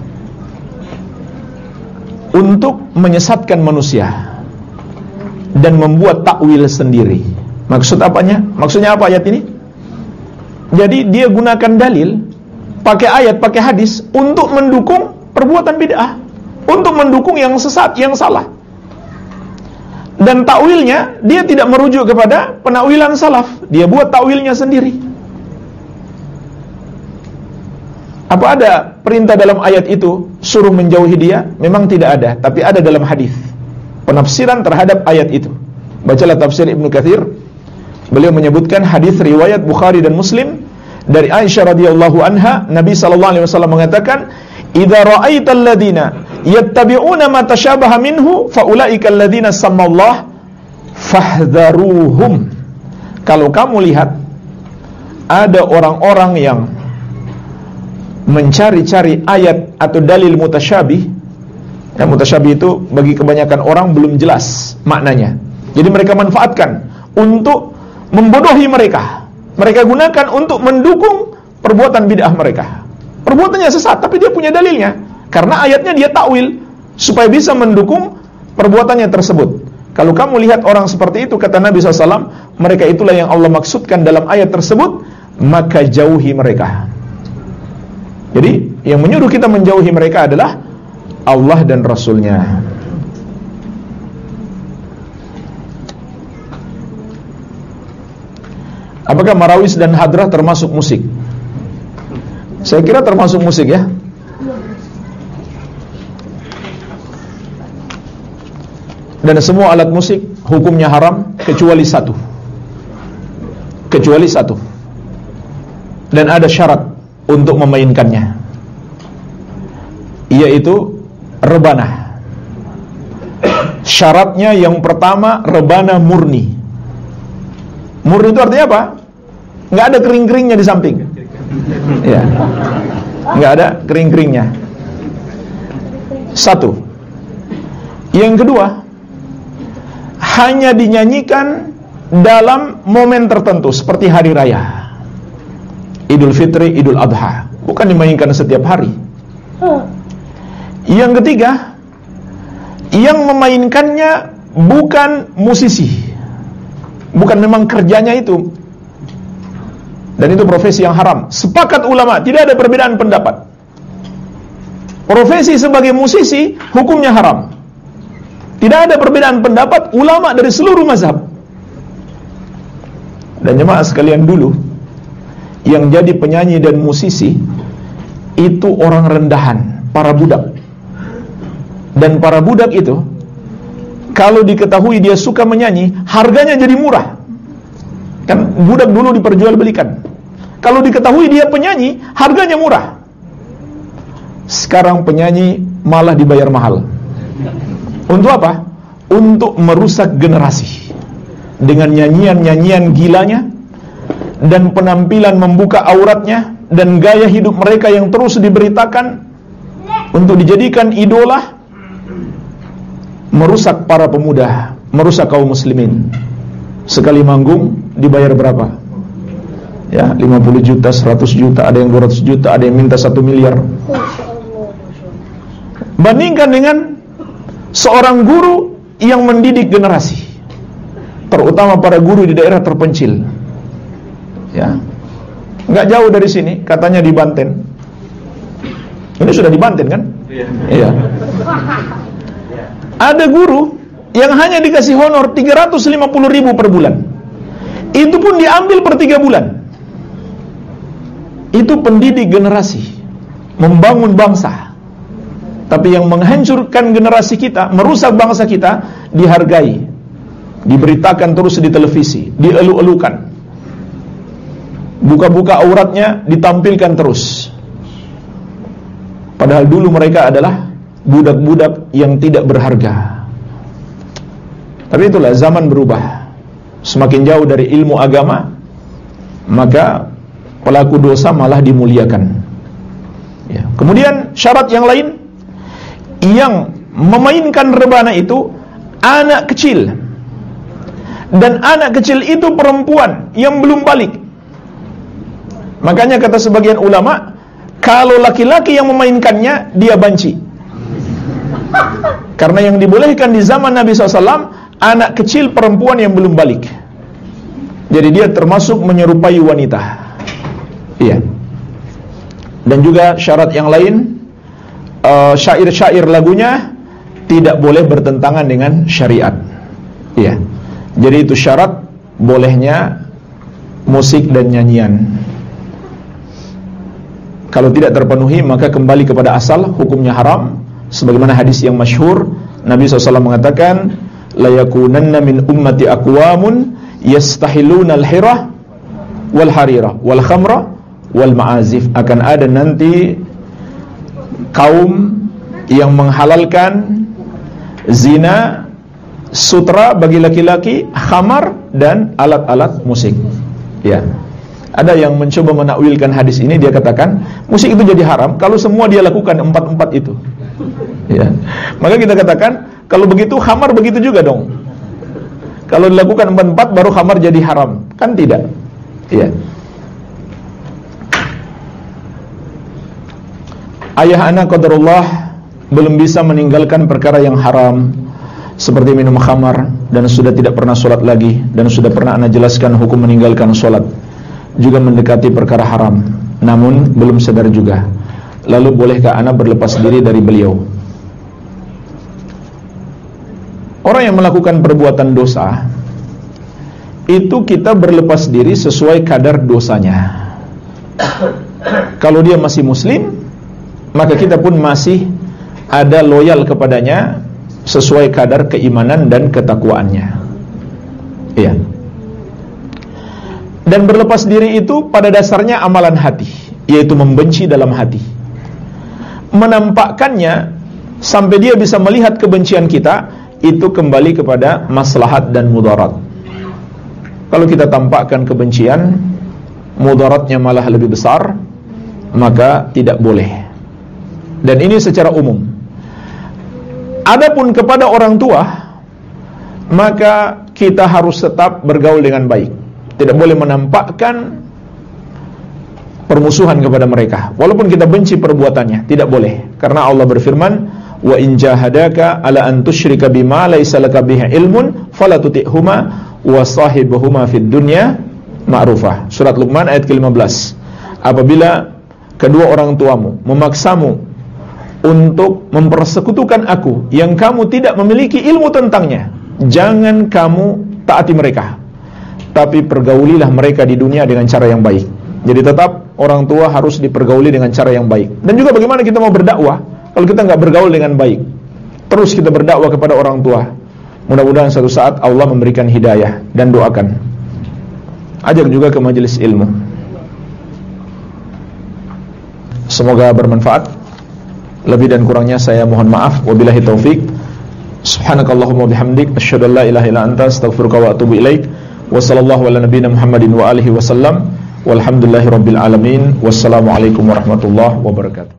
untuk menyesatkan manusia dan membuat takwil sendiri. Maksud apanya? Maksudnya apa ayat ini? Jadi dia gunakan dalil, pakai ayat, pakai hadis untuk mendukung perbuatan bid'ah, untuk mendukung yang sesat, yang salah. Dan takwilnya dia tidak merujuk kepada penakwilan salaf, dia buat takwilnya sendiri. Apa ada perintah dalam ayat itu suruh menjauhi dia? Memang tidak ada, tapi ada dalam hadis penafsiran terhadap ayat itu. Bacalah tafsir Ibnu Katsir. Beliau menyebutkan hadis riwayat Bukhari dan Muslim dari Aisyah radhiyallahu anha, Nabi sallallahu alaihi wasallam mengatakan, "Idza ra'aital ladzina yattabi'una ma tashabaha minhu fa ulaika alladzina sammallah fahdharuhum." Kalau kamu lihat ada orang-orang yang mencari-cari ayat atau dalil mutasyabih. Ya, mutasyabih itu bagi kebanyakan orang belum jelas maknanya. Jadi mereka manfaatkan untuk membodohi mereka. Mereka gunakan untuk mendukung perbuatan bid'ah mereka. Perbuatannya sesat, tapi dia punya dalilnya. Karena ayatnya dia takwil supaya bisa mendukung perbuatannya tersebut. Kalau kamu lihat orang seperti itu, kata Nabi shallallahu alaihi wasallam, mereka itulah yang Allah maksudkan dalam ayat tersebut, maka jauhi mereka. Jadi yang menyuruh kita menjauhi mereka adalah Allah dan Rasulnya. Apakah marawis dan hadrah termasuk musik? Saya kira termasuk musik ya. Dan semua alat musik hukumnya haram kecuali satu. Kecuali satu. Dan ada syarat untuk memainkannya, yaitu rebana. Syaratnya yang pertama, rebana murni. Murni itu artinya apa? Nggak ada kering-keringnya di samping. Ya, nggak ada kering-keringnya. Satu. Yang kedua, hanya dinyanyikan dalam momen tertentu seperti hari raya, Idul Fitri, Idul Adha, bukan dimainkan setiap hari. Yang ketiga, yang memainkannya bukan musisi, bukan memang kerjanya itu, dan itu profesi yang haram. Sepakat ulama, tidak ada perbedaan pendapat. Profesi sebagai musisi hukumnya haram. Tidak ada perbedaan pendapat ulama dari seluruh mazhab. Dan jemaah sekalian, dulu yang jadi penyanyi dan musisi itu orang rendahan, para budak. Dan para budak itu, kalau diketahui dia suka menyanyi, harganya jadi murah. Kan budak dulu diperjualbelikan. Kalau diketahui dia penyanyi, harganya murah. Sekarang penyanyi malah dibayar mahal. Untuk apa? Untuk merusak generasi dengan nyanyian-nyanyian gilanya dan penampilan membuka auratnya dan gaya hidup mereka yang terus diberitakan untuk dijadikan idola, merusak para pemuda, merusak kaum muslimin. Sekali manggung dibayar berapa? Ya, lima puluh juta, seratus juta, ada yang dua ratus juta, ada yang minta satu miliar. Bandingkan dengan seorang guru yang mendidik generasi, terutama para guru di daerah terpencil. Ya, nggak jauh dari sini, katanya di Banten. Ini sudah di Banten kan? Iya. Ada guru yang hanya dikasih honor tiga ratus lima puluh ribu per bulan. Itu pun diambil per tiga bulan. Itu pendidik generasi, membangun bangsa. Tapi yang menghancurkan generasi kita, merusak bangsa kita, dihargai, diberitakan terus di televisi, dielu-elukan, buka-buka auratnya ditampilkan terus. Padahal dulu mereka adalah budak-budak yang tidak berharga. Tapi itulah, zaman berubah. Semakin jauh dari ilmu agama, maka pelaku dosa malah dimuliakan. Ya. Kemudian syarat yang lain, yang memainkan rebana itu anak kecil. Dan anak kecil itu perempuan yang belum balik. Makanya kata sebagian ulama, kalau laki-laki yang memainkannya, dia banci. Karena yang dibolehkan di zaman Nabi shallallahu alaihi wasallam, anak kecil perempuan yang belum balik. Jadi dia termasuk menyerupai wanita. Iya. Dan juga syarat yang lain, Uh, syair-syair lagunya tidak boleh bertentangan dengan syariat. Iya. Jadi itu syarat bolehnya musik dan nyanyian. Kalau tidak terpenuhi, maka kembali kepada asal, hukumnya haram. Sebagaimana hadis yang masyhur, Nabi shallallahu alaihi wasallam mengatakan, la yakunanna min ummati aqwamun yastahiluna al-hirah wal harira wal khamra wal ma'azif. Akan ada nanti kaum yang menghalalkan zina, sutra bagi laki-laki, khamar, dan alat-alat musik. Ya. Ada yang mencoba menakwilkan hadis ini, dia katakan musik itu jadi haram kalau semua dia lakukan empat-empat itu. Ya. Maka kita katakan kalau begitu khamar begitu juga dong. Kalau dilakukan empat-empat baru khamar jadi haram. Kan tidak. Ya. Ayah anak qadarullah belum bisa meninggalkan perkara yang haram seperti minum khamar dan sudah tidak pernah sholat lagi, dan sudah pernah ana jelaskan hukum meninggalkan sholat, juga mendekati perkara haram namun belum sadar juga. Lalu bolehkah ana berlepas diri dari beliau? Orang yang melakukan perbuatan dosa itu kita berlepas diri sesuai kadar dosanya. Kalau dia masih muslim, maka kita pun masih ada loyal kepadanya sesuai kadar keimanan dan ketakwaannya. Iya. Dan berlepas diri itu pada dasarnya amalan hati, yaitu membenci dalam hati. Menampakkannya sampai dia bisa melihat kebencian kita, itu kembali kepada maslahat dan mudarat. Kalau kita tampakkan kebencian, mudaratnya malah lebih besar, maka tidak boleh. Dan ini secara umum. Adapun kepada orang tua, maka kita harus tetap bergaul dengan baik. Tidak boleh menampakkan permusuhan kepada mereka, walaupun kita benci perbuatannya, tidak boleh. Karena Allah berfirman, wa in jahadaka ala an tusyrika bima laysa laka bihi ilmun fala tuti'huma wa sahibuhuma fid dunya ma'rufah. Surat Luqman ayat ke lima belas. Apabila kedua orang tuamu memaksamu untuk mempersekutukan aku yang kamu tidak memiliki ilmu tentangnya, jangan kamu taati mereka, tapi pergaulilah mereka di dunia dengan cara yang baik. Jadi tetap orang tua harus dipergauli dengan cara yang baik. Dan juga bagaimana kita mau berdakwah kalau kita nggak bergaul dengan baik? Terus kita berdakwah kepada orang tua. Mudah-mudahan suatu saat Allah memberikan hidayah, dan doakan. Ajak juga ke majelis ilmu. Semoga bermanfaat. Lebih dan kurangnya saya mohon maaf. Wabillahi taufik. Subhanakallahumma bihamdik, asyhadu an la ilaha illa anta, astaghfiruka wa atubu ilaik. Wa sallallahu ala nabiyyina Muhammadin wa alihi wasallam. Walhamdulillahi rabbil alamin. Wassalamualaikum warahmatullahi wabarakatuh.